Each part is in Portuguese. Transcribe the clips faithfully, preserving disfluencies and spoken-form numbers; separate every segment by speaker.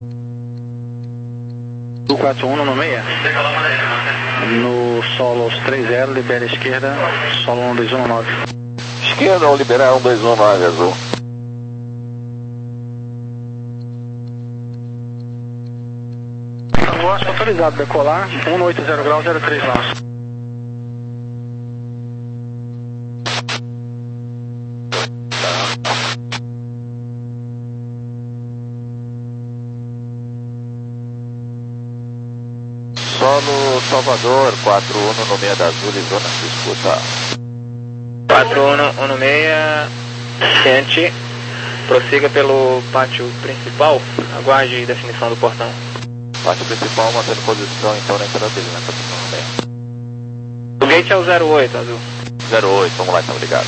Speaker 1: Do quatro um no meia. No solo três zero, libera esquerda, solo um dois um nove.
Speaker 2: Esquerda ao liberar um dois um nove, azul.
Speaker 1: Tango autorizado, decolar, um oito zero graus, zero três nós.
Speaker 2: Solo Salvador, quatro um no meia da Azul e zona se escuta.
Speaker 3: quatro um no meia, quente, prossiga pelo pátio principal, aguarde definição do portão.
Speaker 2: Pátio principal mantendo posição então na entrada dele, na posição no meia.
Speaker 3: O gate é o zero oito, Azul.
Speaker 2: zero oito, vamos lá então, obrigado.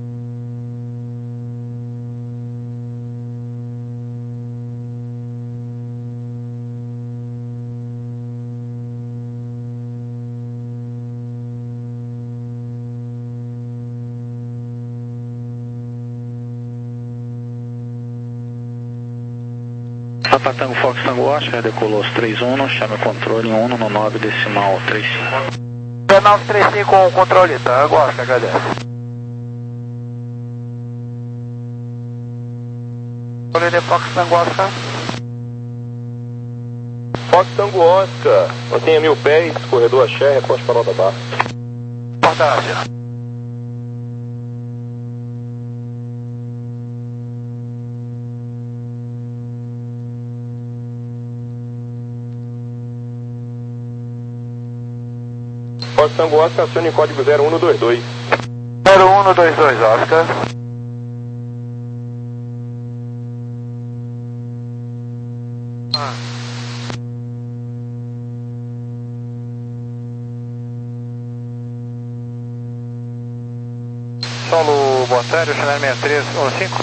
Speaker 1: Papa Tango Fox Tango Oscar, decolou os três um, chame o controle em um no nove decimal três cinco.
Speaker 4: nove três cinco com o controle, Tango Oscar, agradece. Controle de Fox Tango Oscar.
Speaker 5: Fox Tango Oscar, mantenha mil pés, corredor axé, reposte para Alta Barra.
Speaker 4: Portagem.
Speaker 5: Fox Tango Oscar, acione código zero um dois dois.
Speaker 4: zero um dois dois, Oscar. Ah. Solo Botário, Chanel sessenta e três cinco.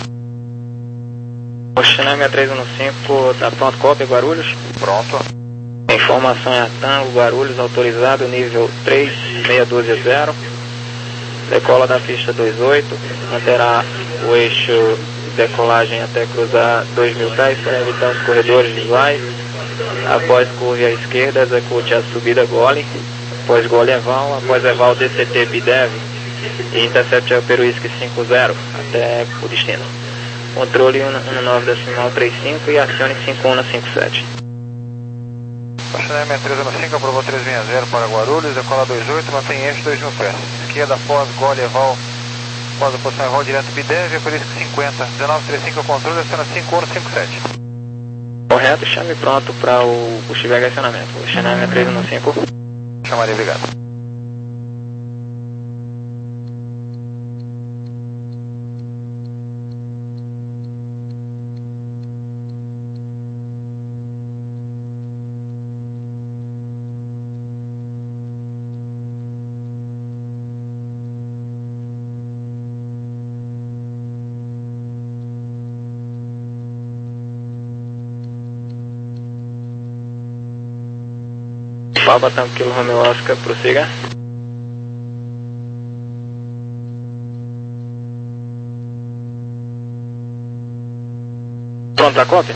Speaker 3: O Chanel sessenta e três cinco tá pronto, cópia, Guarulhos.
Speaker 4: Pronto.
Speaker 3: Informação é a Tango, Guarulhos, autorizado, nível três seis um dois zero. Decola da pista dois oito, manterá o eixo de decolagem até cruzar dois mil pés para evitar os corredores visuais. Após curva à esquerda, execute a subida gole. Após gole eval, após eval D C T Bidev e intercept o Peruísque cinco zero até o destino. Controle um nove decimal três cinco e acione cinco um cinco sete.
Speaker 4: Chanel sessenta e três cinco, aprovou três seis zero para Guarulhos, decola dois oito, mantém eixo dois mil pés. Esquerda após gole eval, após a posição eval direto Bidev, Peruísque cinquenta, dezenove trinta e cinco controle, aciona cinco um cinco sete.
Speaker 3: Correto, chame pronto para o possível acionamento. O Chanel sessenta e três cinco.
Speaker 4: Chamaria, obrigado.
Speaker 3: Papa Tango Kilo Romeo Oscar, prossiga. Pronto a cópia?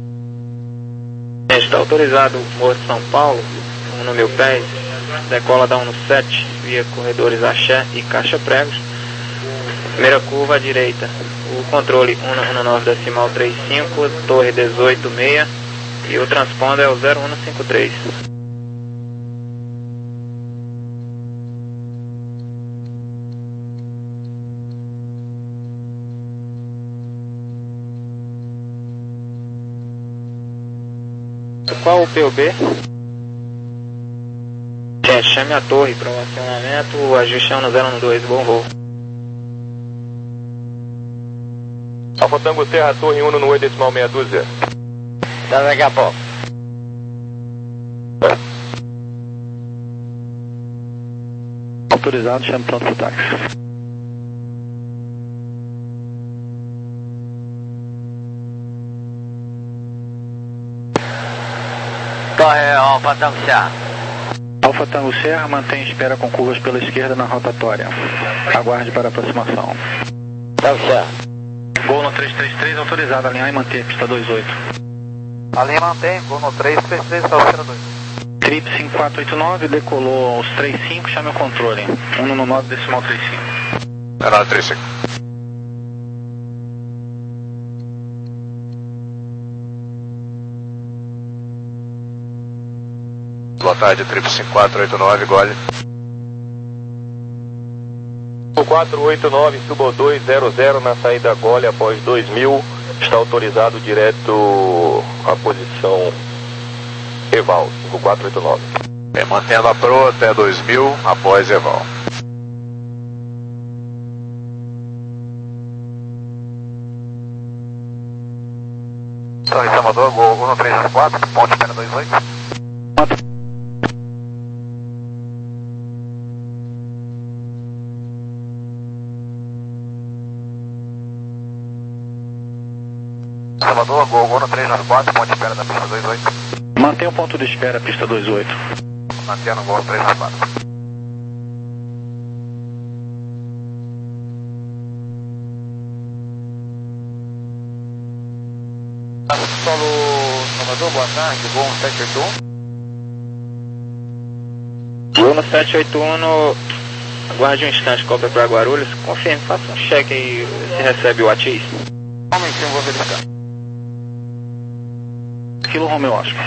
Speaker 3: Está autorizado Morro de São Paulo, um no mil pés, decola da um no sete, via corredores axé e caixa pregos. Primeira curva à direita, o controle um no nove decimal três cinco, torre dezoito seis e o transponder é o zero um cinco três. Qual o P U B? Gente, chame a torre para o acionamento, o ajuste é um zero um dois, bom voo.
Speaker 5: Alfa Tango Serra, torre um no oito decimal meia dúzia.
Speaker 4: Daqui a pouco.
Speaker 1: Autorizado, chame pronto para o táxi.
Speaker 4: Torre Alfa Tango Serra.
Speaker 1: Alfa Tango Serra, mantém espera com curvas pela esquerda na rotatória. Aguarde para aproximação.
Speaker 4: Tango Serra.
Speaker 1: Gol no três três três, autorizado, alinhar e manter, pista dois oito.
Speaker 4: A linha mantém, vou no três três três, está o dois.
Speaker 1: Trip cinco quatro oito nove, decolou aos trinta e cinco, chame o controle. um no nove decimal trinta e cinco.
Speaker 5: É nove trinta e cinco. Boa tarde, Trip cinco quatro oito nove, Gole. cinco quatro oito nove, suba dois zero zero na saída Gole após dois mil. Está autorizado direto à posição Eval, cinco quatro oito nove. É, mantendo a Pro até dois mil após Eval.
Speaker 4: Torre Salvador, Gol um três zero quatro, ponte espera dois oito. Salvador, Gol um três zero quatro, ponte espera da pista dois oito.
Speaker 1: Mantenha o ponto de espera, pista dois oito.
Speaker 4: Mantendo o Gol três zero quatro. Solo Salvador, boa tarde, Gol sete oito um.
Speaker 3: Gol no sete oito um, no... aguarde um instante, cópia para Guarulhos. Confirme, faça um cheque aí se recebe o ATIS.
Speaker 4: Um momentinho, vou verificar.
Speaker 1: Kilo Romeo Oscar.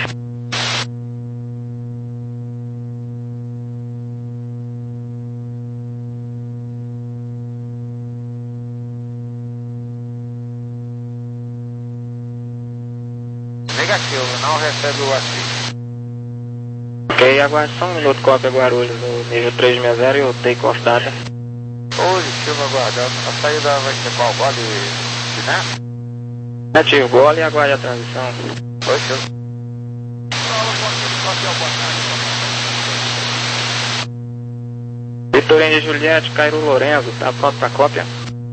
Speaker 4: Negativo, não recebe o ATIS.
Speaker 3: Ok, aguarde só um minuto, cópia Guarulhos no nível trezentos e sessenta e o take-off data.
Speaker 4: Positivo, aguardando. A saída vai ser qual? Gole, né?
Speaker 3: Ativo, Gole e aguarde a transição.
Speaker 4: Positivo.
Speaker 3: Vitorino de Juliette, Cairo Lorenzo, tá pronto para cópia?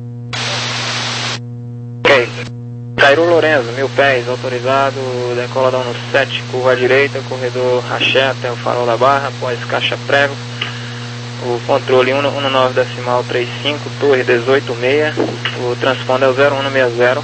Speaker 3: Ok. Cairo Lorenzo, mil pés, autorizado, decola da um no sete, curva à direita, corredor Raché até o farol da Barra, após caixa prego. O controle um no nove decimal trinta e cinco, torre dezoito seis, o transponder é o zero um seis zero.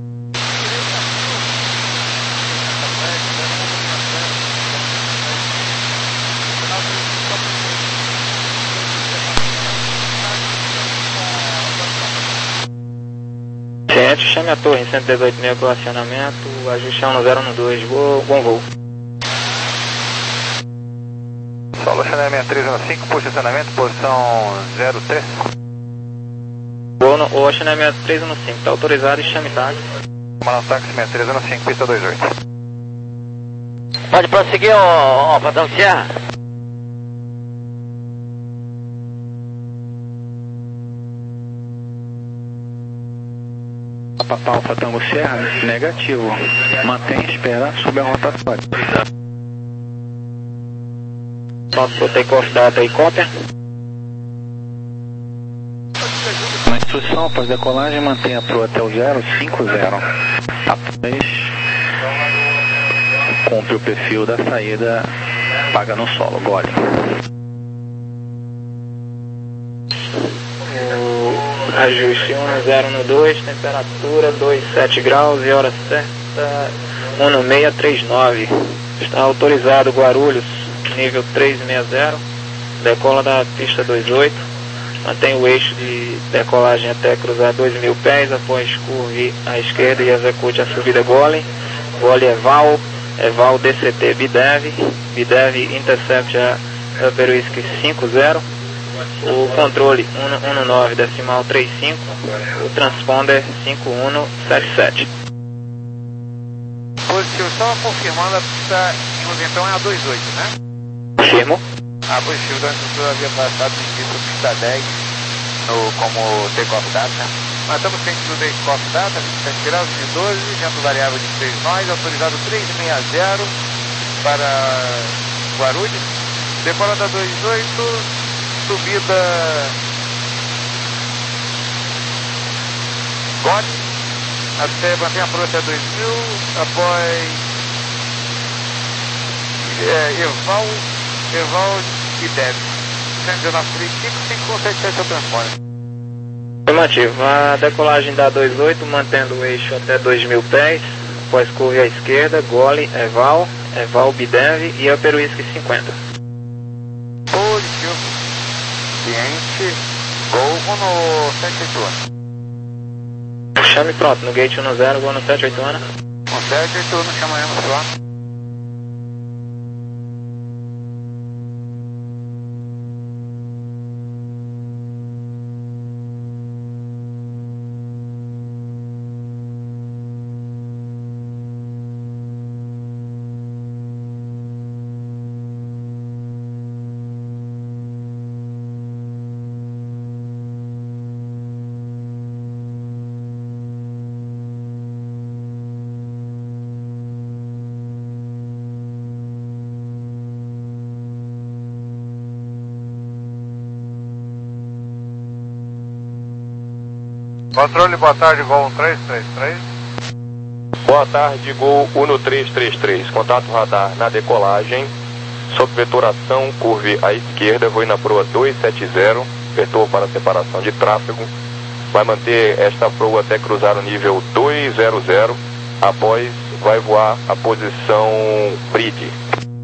Speaker 3: Ciente, chame a torre em cento e dezoito e meio para o acionamento, ajuste um no zero um dois, voo, bom voo.
Speaker 4: Solo Chanel seis três um cinco, posicionamento, posição zero três.
Speaker 3: Voo no, o Chanel seis três um cinco, está autorizado e chame táxi.
Speaker 4: Comandante táxi seis três um cinco, pista dois oito.
Speaker 6: Pode prosseguir, ó, ó, patrão Sierra.
Speaker 1: Papá Alfa Tango Serra, negativo. Mantenha espera sob a rotatória.
Speaker 3: Pronto para o take-off data e cópia.
Speaker 1: Na instrução, após decolagem, mantenha a Pro até o zero cinco zero. Após cumpre o perfil da saída, paga no solo, Gole.
Speaker 3: Ajuste um no zero no dois, temperatura dois vírgula sete graus e hora certa um no seis três nove. Está autorizado Guarulhos, nível trezentos e sessenta, decola da pista dois oito, mantém o eixo de decolagem até cruzar dois mil pés, após curve à esquerda e execute a subida Gole. Gole Eval, Eval D C T Bidev, Bidev Intercept a Upper Whisky cinco zero. O controle um no nove decimal trinta e cinco, o transponder cinco um sete sete.
Speaker 4: Positivo, só confirmando, a pista então é a dois oito, né?
Speaker 3: Firmo.
Speaker 4: Ah, positivo, então a estrutura havia passado no início pista dez no, como take-off data. Nós estamos cientes do take-off data, vinte e sete graus de doze, vento variável de três nós, autorizado trezentos e sessenta para Guarulhos, decola da dois oito. Subida Gole, até mantém a Pro até dois mil, após é, Eval, Eval e Deb. cento e dezenove, cinco cinco sete sete é o transponder.
Speaker 3: Afirmativo, a decolagem da dois oito, mantendo o eixo até dois mil pés, após curva à esquerda, Gole, Eval, Eval Bidev e Upper Whisky cinquenta.
Speaker 4: Positivo. Cliente, Gol no sete oito um.
Speaker 3: Chame pronto, no gate dez, Gol no sete oito um.
Speaker 4: No sete oito um, chamaremos pronto. Controle, boa tarde, Gol um três três três.
Speaker 5: Boa tarde, Gol um três três três. Contato radar na decolagem. Sob vetoração, curve à esquerda, vou ir na proa dois sete zero. Vetor para separação de tráfego. Vai manter esta proa até cruzar o nível dois zero zero. Após, vai voar a posição bridge.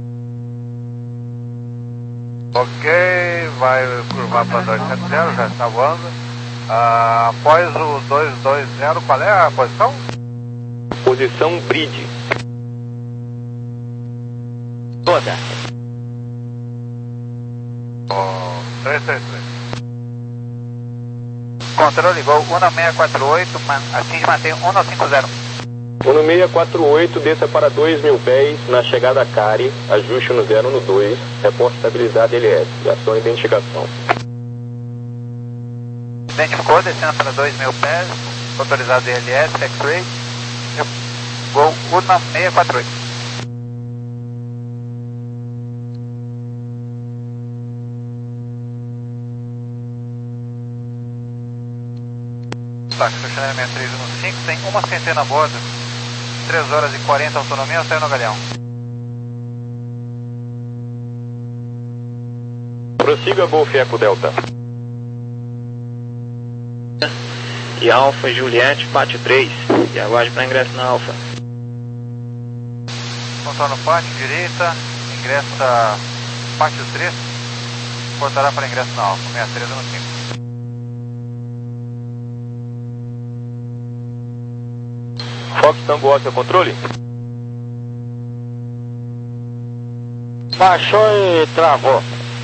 Speaker 4: Ok, vai curvar para dois sete zero, já está voando. Ah, após o dois dois zero, qual é a posição?
Speaker 5: Posição bridge.
Speaker 6: Toda.
Speaker 4: Oh, três três três. Controle, Gol um seis quatro oito, atinge mantém um nove cinco zero.
Speaker 5: um seis quatro oito, desça para dois mil pés, na chegada a Cari, ajuste no zero no dois, reporte estabilidade L S, ação e identificação.
Speaker 4: Identificou, descendo para dois mil pés, autorizado L S, X-Ray, Gol um seis quatro oito. Tá, estacionamento três um cinco, tem uma centena a bordo, três horas e quarenta autonomia, saiu no Galeão.
Speaker 5: Prossiga, Golf Eco Delta.
Speaker 3: E Alfa Juliette, pátio três. E aguarde para ingresso na Alfa.
Speaker 4: Contorno pátio, direita, ingressa pátio três, portará para ingresso na Alfa, sessenta e três no cinco.
Speaker 5: Fox Tango Oscar, controle?
Speaker 6: Baixou e travou.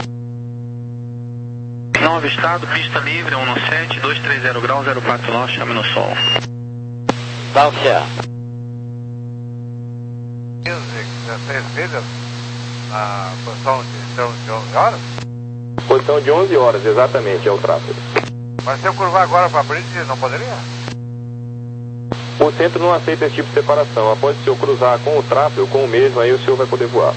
Speaker 1: Não avistado, pista livre, um sete, dois três zero graus, zero quatro nove, chame no sol.
Speaker 6: Dá o certo.
Speaker 4: dezesseis milhas na posição de, de onze horas?
Speaker 5: Posição de onze horas, exatamente, é o tráfego.
Speaker 4: Mas se eu curvar agora para a bridge, não poderia?
Speaker 5: O centro não aceita esse tipo de separação. Após o senhor cruzar com o tráfego, com o mesmo, aí o senhor vai poder voar.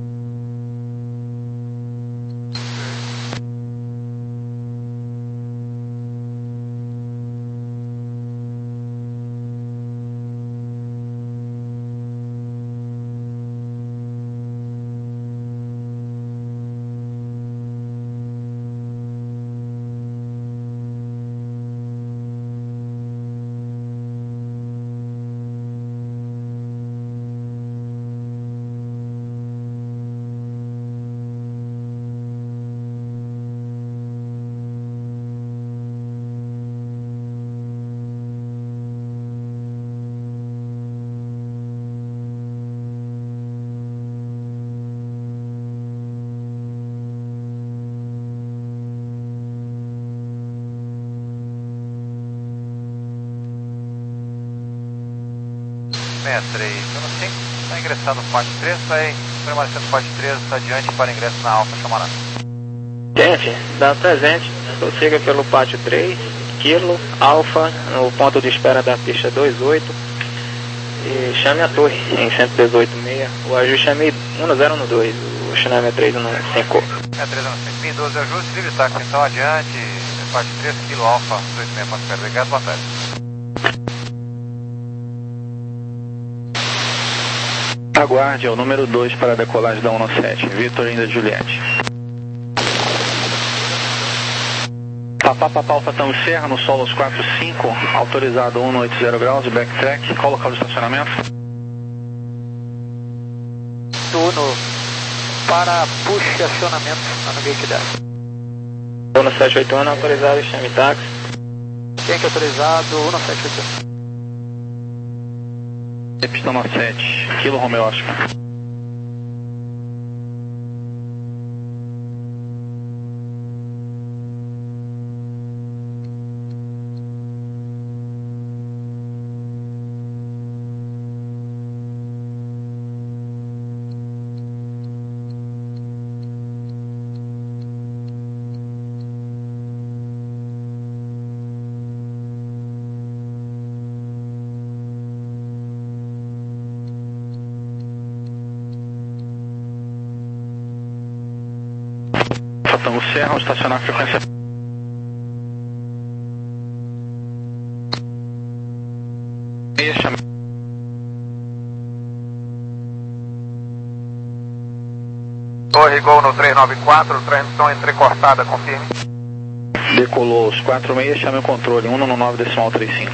Speaker 4: sessenta e três, no cinco, está ingressando no pátio três, vai permanecendo no pátio três, adiante para ingresso na Alfa, chamará.
Speaker 3: Gente, dá presente, prossiga pelo pátio três, Kilo, Alfa, no ponto de espera da pista vinte e oito, e chame a torre em cento e dezoito vírgula seis, o ajuste é um zero no dois, o chame é três no cinco.
Speaker 4: É três no cinco, mil e doze ajustes, livre táxi, então adiante, pátio três, Kilo, Alfa, dezoito vírgula seis, ponto perto, obrigado, boa tarde.
Speaker 1: Aguarde, é o número dois para a decolagem da um sete, Vitor Inda Juliette. Papá, papá, Alfa Tango Serra, no solo quatro cinco, autorizado um oito zero graus, backtrack, qual o local de estacionamento?
Speaker 4: Uno para push acionamento no gate dez.
Speaker 3: Uno sete oito um, autorizado, chame táxi.
Speaker 4: Quem que é autorizado? Uno sete oito um.
Speaker 1: Pista nove sete, Kilo Romeo Oscar. Tango Serra, estacionar a frequência. Meia chame.
Speaker 4: Torre Gol no trezentos e noventa e quatro, transmissão entrecortada, confirme.
Speaker 1: Decolou os quatro seis, chame o controle, um no nove decimal trinta e cinco.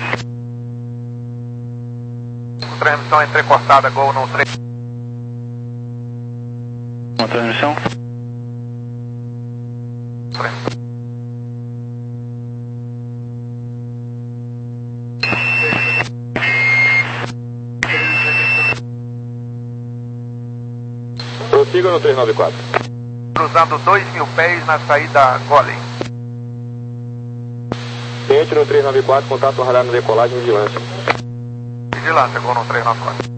Speaker 4: Transmissão entrecortada, Gol no três.
Speaker 1: Uma transmissão?
Speaker 5: Prossiga no trezentos e noventa e quatro.
Speaker 4: Cruzando dois mil pés na saída Golem.
Speaker 5: Cliente no trezentos e noventa e quatro, contato radar na decolagem, vigilância.
Speaker 4: Vigilância, Gol no trezentos e noventa e quatro.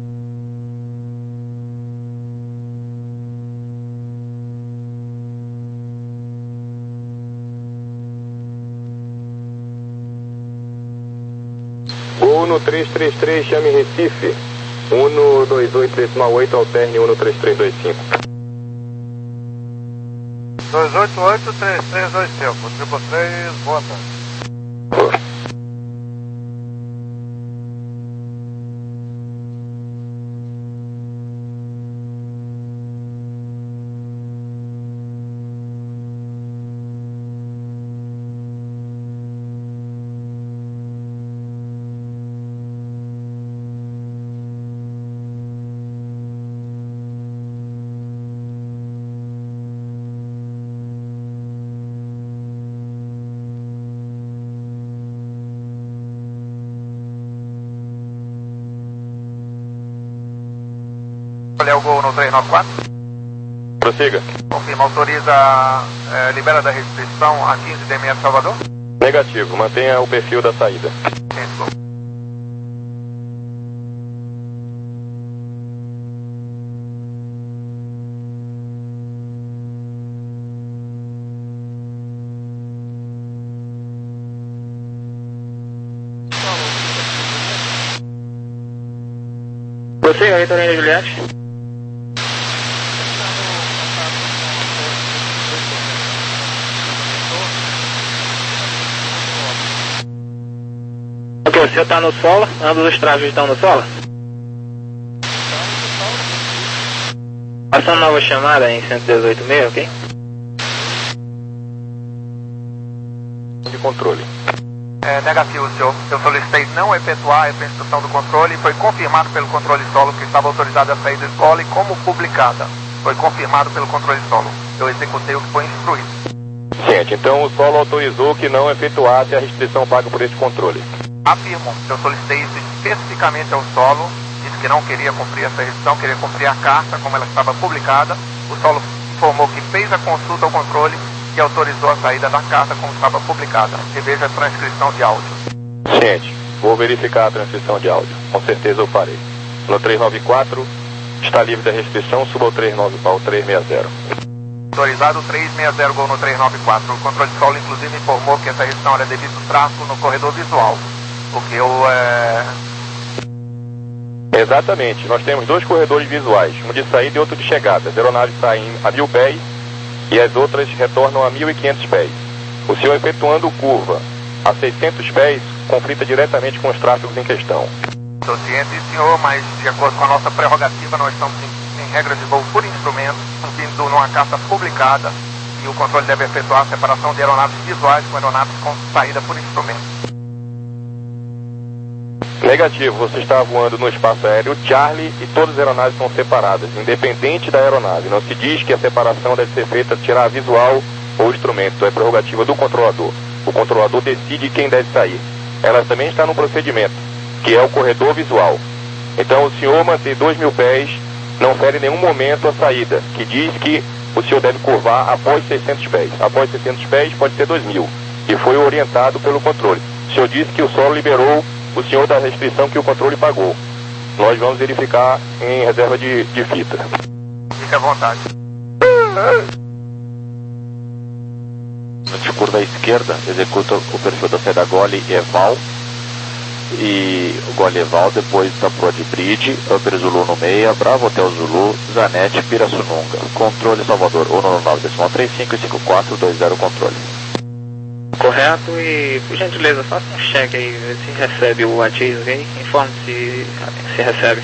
Speaker 5: Uno trezentos e trinta e três, chame Recife. Uno vinte e oito decimal oito, alterne Uno três três dois cinco.
Speaker 4: dois oito oito, três três dois cinco, triplo três, boa tarde. Olha o Gol no trezentos e noventa e quatro.
Speaker 5: Prossiga.
Speaker 4: Confirma, autoriza, é, libera da restrição a quinze D M F Salvador?
Speaker 5: Negativo, mantenha o perfil da saída.
Speaker 4: Ciência, Gol.
Speaker 3: Prossiga, Vitorino Juliette. Ok, o senhor está no solo? Ambos os trajes estão no solo? Passando nova chamada em cento e dezoito meio, ok?
Speaker 5: De controle.
Speaker 4: É, negativo, senhor. Eu solicitei não efetuar essa instrução do controle e foi confirmado pelo controle solo que estava autorizado a sair da escola e como publicada. Foi confirmado pelo controle solo. Eu executei o que foi instruído.
Speaker 5: Gente, então o solo autorizou que não efetuasse a restrição paga por esse controle.
Speaker 4: Afirmo, eu solicitei isso especificamente ao solo, disse que não queria cumprir essa restrição, queria cumprir a carta como ela estava publicada. O solo informou que fez a consulta ao controle que autorizou a saída da carta como estava publicada. E veja a transcrição de áudio.
Speaker 5: Gente, vou verificar a transcrição de áudio. Com certeza eu farei. No trezentos e noventa e quatro, está livre da restrição, suba ao trezentos e sessenta.
Speaker 4: Autorizado trezentos e sessenta, Gol no trezentos e noventa e quatro. O controle solo, inclusive, informou que essa restrição era devido tráfego no corredor visual. O que eu... É...
Speaker 5: Exatamente. Nós temos dois corredores visuais, um de saída e outro de chegada. As aeronaves saem a mil pés e as outras retornam a mil e quinhentos pés. O senhor efetuando curva a seiscentos pés conflita diretamente com os tráfegos em questão.
Speaker 4: Estou ciente, senhor, mas de acordo com a nossa prerrogativa, nós estamos em, em regra de voo por instrumento, cumprindo numa carta publicada, e o controle deve efetuar a separação de aeronaves visuais com aeronaves com saída por instrumento.
Speaker 5: Negativo, você está voando no espaço aéreo Charlie e todas as aeronaves são separadas, independente da aeronave. Não se diz que a separação deve ser feita tirar visual ou instrumento, é prerrogativa do controlador. O controlador decide quem deve sair. Ela também está no procedimento, que é o corredor visual. Então o senhor manter dois mil pés não fere em nenhum momento a saída, que diz que o senhor deve curvar após seiscentos pés. Após seiscentos pés pode ser dois mil, e foi orientado pelo controle. O senhor disse que o solo liberou o senhor da restrição que o controle pagou. Nós vamos verificar em reserva de, de fita.
Speaker 4: Fique à vontade.
Speaker 2: De curva à esquerda, executa o perfil da saída Gole Eval e o Gole Eval, depois da Prod Bridge, Upper Zulu no meia, Bravo Hotel Zulu, Zanetti, Pirassununga. Controle Salvador, um nove nove, decimal três cinco e cinco quatro dois zero, controle.
Speaker 3: Correto, e por gentileza, faça um cheque aí, vê se recebe o aviso aí, informe se, se recebe.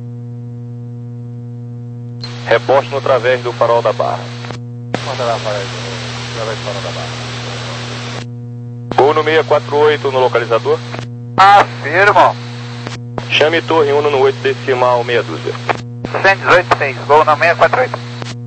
Speaker 5: Reposte no través do farol da Barra.
Speaker 4: Manda lá, através do farol da Barra.
Speaker 5: Gol no seiscentos e quarenta e oito no localizador.
Speaker 4: Afirmo.
Speaker 5: Chame torre um no oito decimal meia dúzia.
Speaker 4: cento e dezoito seis, gol no seiscentos e quarenta e oito.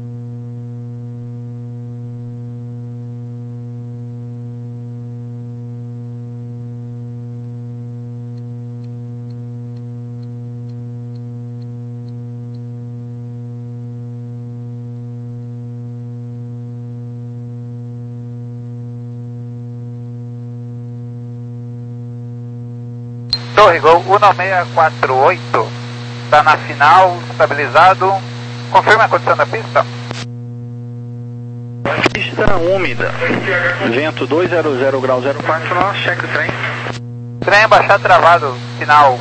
Speaker 4: Torre Gol um nove seis quatro oito, está na final, estabilizado. Confirma a condição da pista.
Speaker 1: Pista úmida, vento duzentos graus zero quatro, nós, cheque o trem.
Speaker 4: Trem baixado travado, final.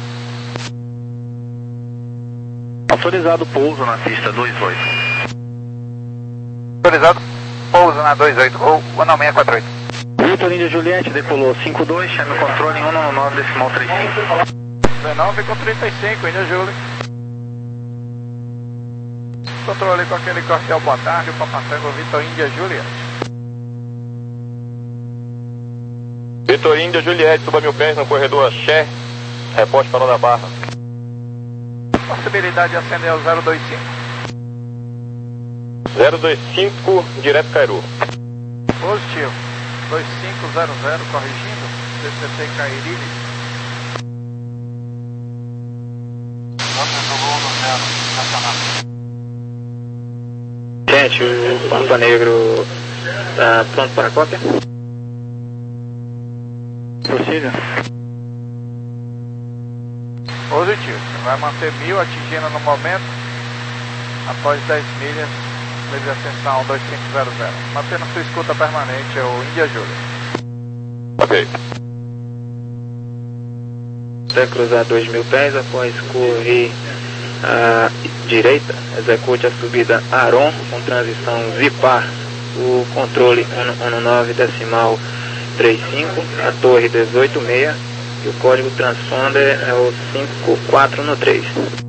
Speaker 1: Autorizado pouso na pista vinte e oito.
Speaker 4: Autorizado pouso na vinte e oito, Gol um nove seis quatro oito.
Speaker 1: Vitor Índia Juliette, decolou cinco dois, chame o controle em um nove nove, decimal trinta e cinco.
Speaker 4: dezenove com trinta e cinco, Índia Juliette. Controle com aquele cordial boa tarde, o Papatango Vitor Índia Juliette.
Speaker 5: Vitor Índia Juliette, suba mil pés no corredor Axé, reposte farol da Barra.
Speaker 4: Possibilidade de acender o zero dois cinco.
Speaker 5: zero dois cinco, direto Cairu.
Speaker 4: Positivo. dois cinco zero zero, corrigindo, C C T Cairili.
Speaker 3: Gente, o Pampa Negro está pronto para a cópia?
Speaker 1: Prossiga.
Speaker 4: Positivo. Vai manter mil atingindo no momento. Após dez milhas, livre ascensão dois cinco zero zero. Mantendo sua escuta permanente, é o Índia Júlia.
Speaker 5: Ok.
Speaker 3: Até cruzar dois mil pés, após correr à direita, execute a subida Aron com transição Zipar, o controle um nove decimal trinta e cinco, a torre dezoito seis e o código transponder é o cinco quatro no três.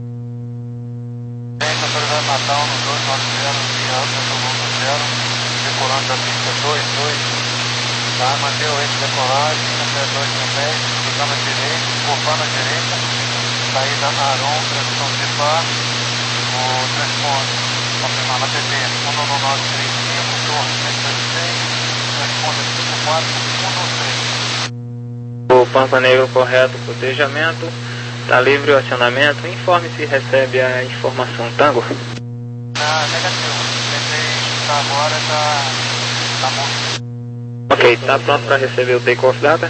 Speaker 4: Autorizado Natal no dois nove zero, via alta, no zero, decolando da pista dois dois, tá? Manter o eixo de decolagem até dois mil pés, cruzando a direita, curvando a direita, saída Aron, transição Zipar, o transponder, confirmando a T P um nove nove três cinco, torre cento e dois seis, transponder cinco quatro um três.
Speaker 3: O Pampa Negro correto, cotejamento, está livre o acionamento, informe se recebe a informação Tango.
Speaker 4: Ah, negativo, tentei, tá agora, tá, tá bom.
Speaker 3: Ok, está pronto para receber o take-off data?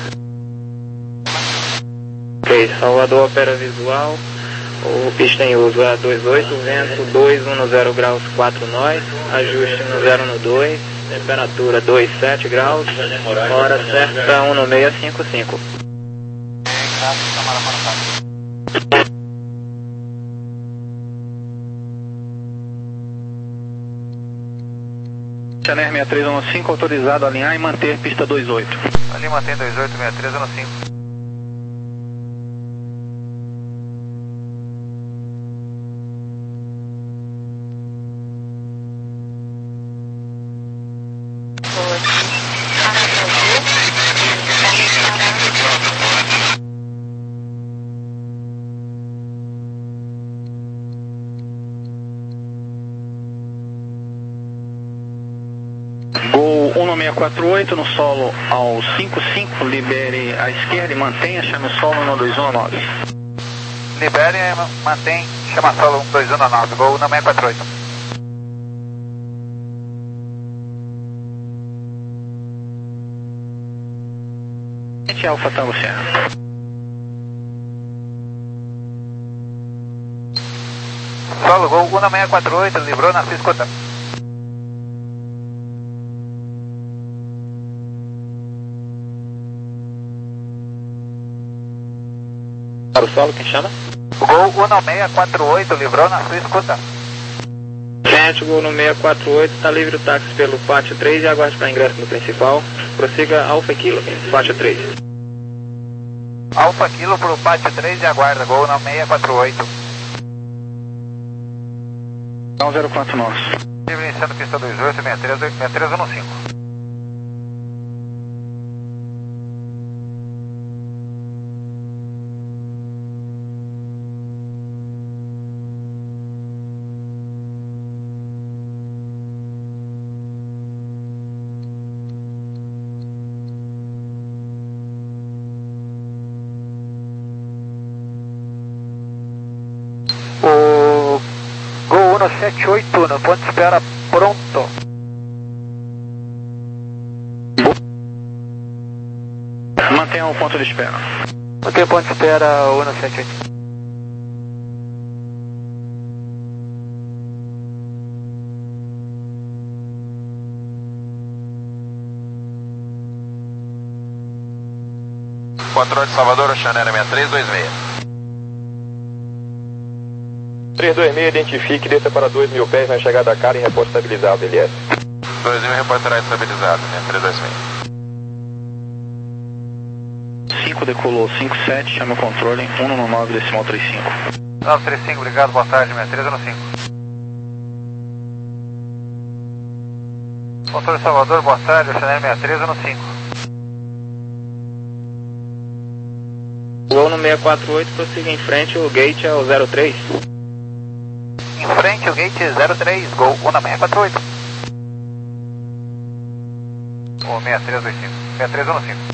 Speaker 3: Ok, Salvador opera visual, o pista em uso é vinte e oito, vento dois dez graus quatro nós, ajuste no zero no dois, temperatura vinte e sete graus, hora certa um no seis cinco cinco.
Speaker 4: Graças, camarada, para
Speaker 1: Chanel sessenta e três um cinco, autorizado a alinhar e manter pista vinte e oito.
Speaker 4: ali mantém vinte e oito sessenta e três um cinco.
Speaker 1: um no seis quatro oito, no solo ao cinco cinco, libere à esquerda e mantenha, chame o solo um dois um nove.
Speaker 4: Libere e mantém, chama solo um dois um nove, gol no seis quatro oito.
Speaker 1: Alfa Tango Sierra.
Speaker 4: Solo gol um seis quatro oito, livrou na sua escuta.
Speaker 3: Para o solo, quem chama?
Speaker 4: Gol um seis quatro oito, livrou na sua escuta.
Speaker 3: Gente, gol no seis quatro oito, está livre o táxi pelo pátio três e aguarde para ingresso no principal. Prossiga Alfa Kilo, pátio três.
Speaker 4: Alfa Kilo pro pátio três e aguarda, gol no seis quatro oito.
Speaker 1: Dá um zero quatro nosso.
Speaker 4: Livre iniciando pista dois oito, seis três, seis três um cinco. O Gol um sete oito no ponto de espera pronto.
Speaker 1: Mantenha o ponto de espera.
Speaker 4: Mantenha o ponto de espera um sete oito.
Speaker 2: Controle de Salvador, Oceanera seis três dois seis.
Speaker 5: três dois seis, identifique e desça para dois mil pés na chegada a cara e reporte estabilizado, L S.
Speaker 2: dois mil reportará estabilizado, né? três dois seis.
Speaker 1: cinco decolou, cinco sete, chama o controle, um no nove decimal trinta e cinco.
Speaker 4: nove três cinco, obrigado, boa tarde, seis três um cinco. Controle Salvador, boa tarde, Oceanera seis três um cinco.
Speaker 3: Gol no seis quatro oito, prossiga em frente, o gate é o zero três.
Speaker 4: Em frente, o gate zero três, gol um seis quatro oito. Ou seis três dois cinco, seis três um cinco.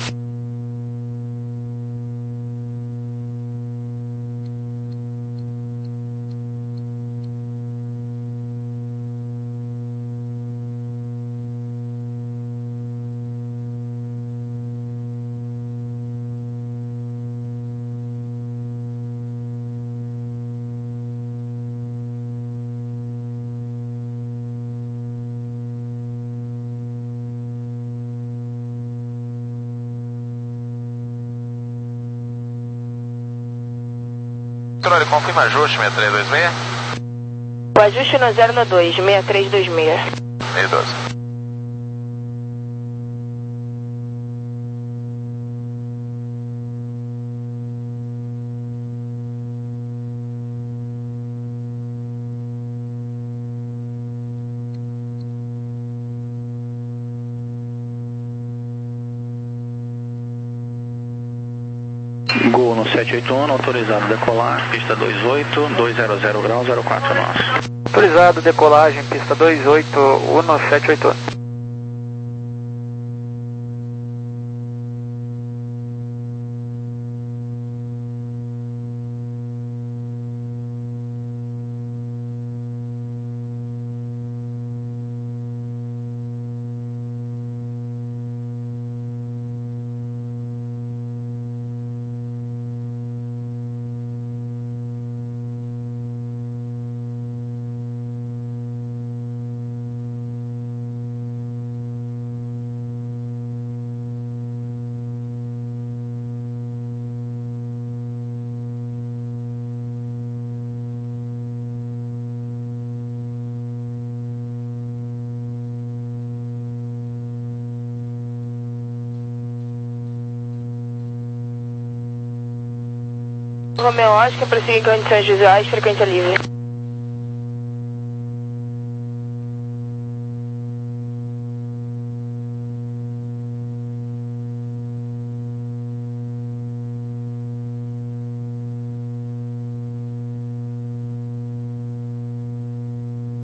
Speaker 2: Controle, confirma ajuste seis três dois seis.
Speaker 7: O ajuste no zero no dois, seis três dois seis.
Speaker 2: seis doze.
Speaker 1: Gol no sete oito um, autorizado decolar, pista dois oito, dois zero zero graus, zero quatro nosso.
Speaker 4: Autorizado, decolagem, pista dois oito um sete oito um.
Speaker 7: Romeu Oscar, prossiga em condições visuais, frequência livre.